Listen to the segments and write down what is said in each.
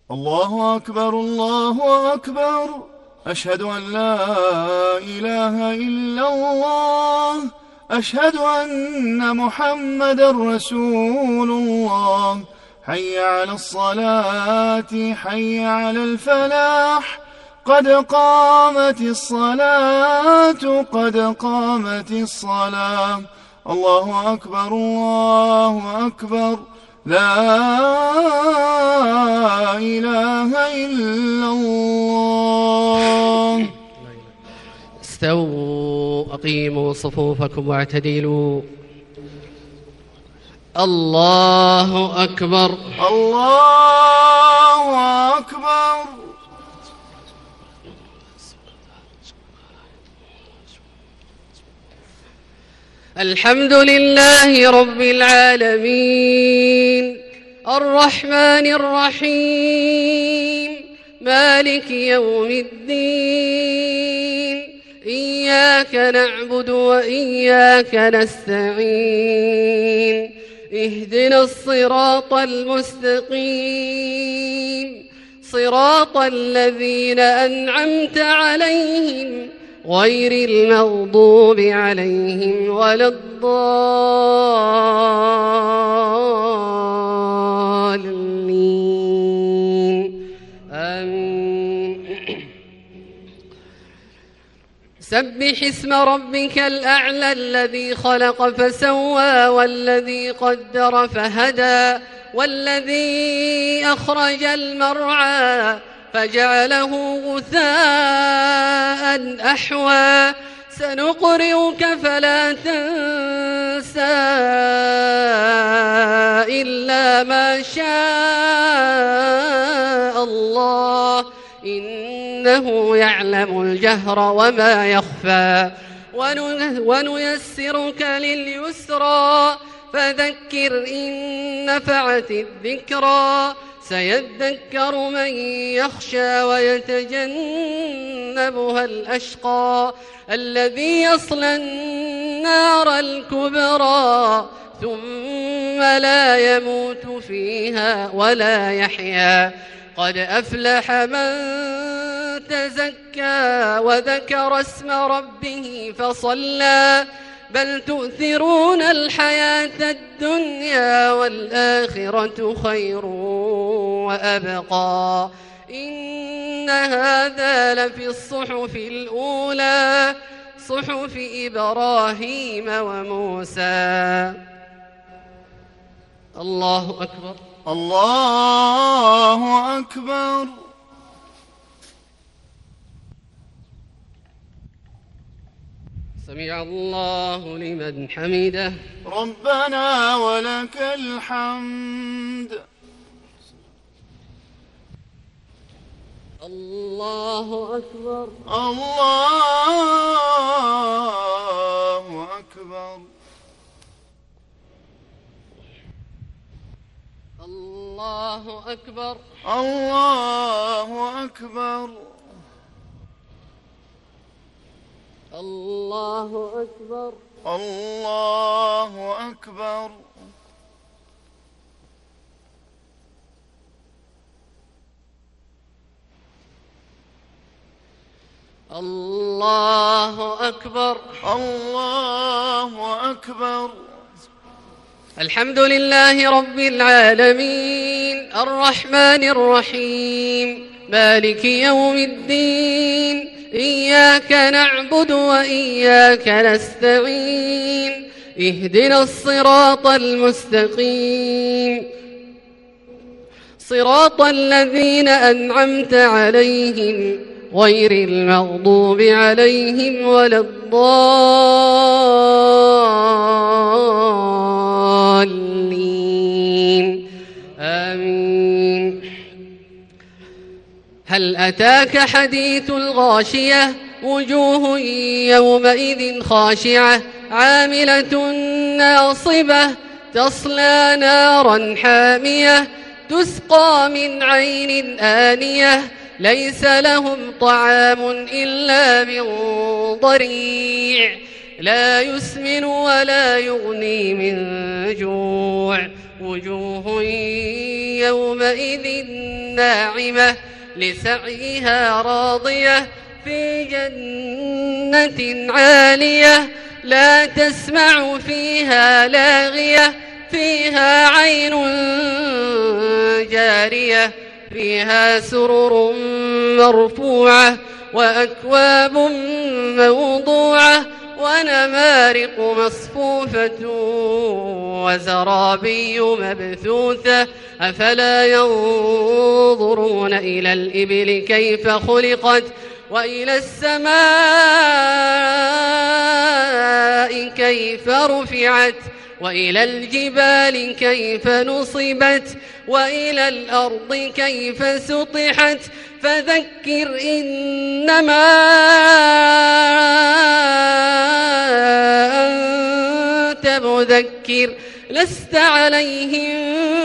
الله أكبر الله أكبر. أشهد أن لا إله إلا الله. أشهد أن محمدا رسول الله. حي على الصلاة حي على الفلاح. قد قامت الصلاة قد قامت الصلاة. الله أكبر الله أكبر. لا إله إلا الله. استووا أقيموا صفوفكم واعتدلوا. الله أكبر الله أكبر. الحمد لله رب العالمين الرحمن الرحيم مالك يوم الدين. إياك نعبد وإياك نستعين. اهدنا الصراط المستقيم صراط الذين أنعمت عليهم غير المغضوب عليهم ولا الضالين. آمين. سبح اسم ربك الأعلى الذي خلق فسوى والذي قدر فهدى والذي أخرج المرعى فجعله غثاء أحوى. سنقرئك فلا تنسى إلا ما شاء الله إنه يعلم الجهر وما يخفى. ونيسرك لليسرى فذكر إن نفعت الذكرى. سيذكر من يخشى ويتجنبها الأشقى الذي يصلى النار الكبرى ثم لا يموت فيها ولا يحيا. قد أفلح من تزكى وذكر اسم ربه فصلى. بل تؤثرون الحياة الدنيا والآخرة خير وأبقى. إن هذا لفي الصحف الأولى صحف إبراهيم وموسى. الله أكبر الله أكبر. سمع الله لمن حمده. ربنا ولك الحمد. الله أكبر الله أكبر. الله أكبر الله أكبر. الله أكبر الله أكبر. الله أكبر الله أكبر. الحمد لله رب العالمين الرحمن الرحيم مالك يوم الدين. إياك نعبد وإياك نستعين. اهدنا الصراط المستقيم صراط الذين أنعمت عليهم غير المغضوب عليهم ولا الضالين. آمين. هل أتاك حديث الغاشية وجوه يومئذ خاشعة عاملة ناصبة تصلى نارا حامية تسقى من عين آنية ليس لهم طعام إلا من ضريع لا يسمن ولا يغني من جوع وجوه يومئذ ناعمة لسعيها راضية في جنة عالية لا تسمع فيها لاغية فيها عين جارية فيها سرر مرفوعة وأكواب موضوعة ونمارق مصفوفة وزرابي مبثوثة أفلا ينظرون إلى الإبل كيف خلقت وإلى السماء كيف رفعت وإلى الجبال كيف نصبت وإلى الأرض كيف سطحت فذكر إنما أنت مذكر لست عليهم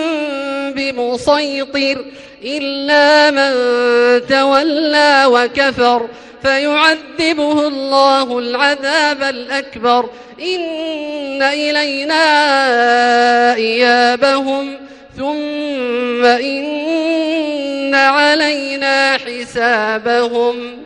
بمسيطر إلا من تولى وكفر فيعذبه الله العذاب الأكبر إن إلينا إيابهم ثم إن علينا حسابهم.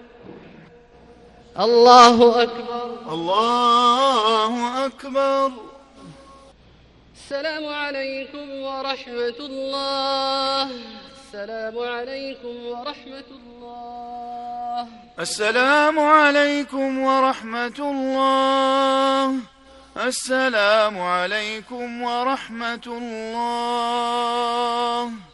الله أكبر. الله أكبر. السلام عليكم ورحمة الله. السلام عليكم ورحمة الله. السلام عليكم ورحمة الله. السلام عليكم ورحمة الله.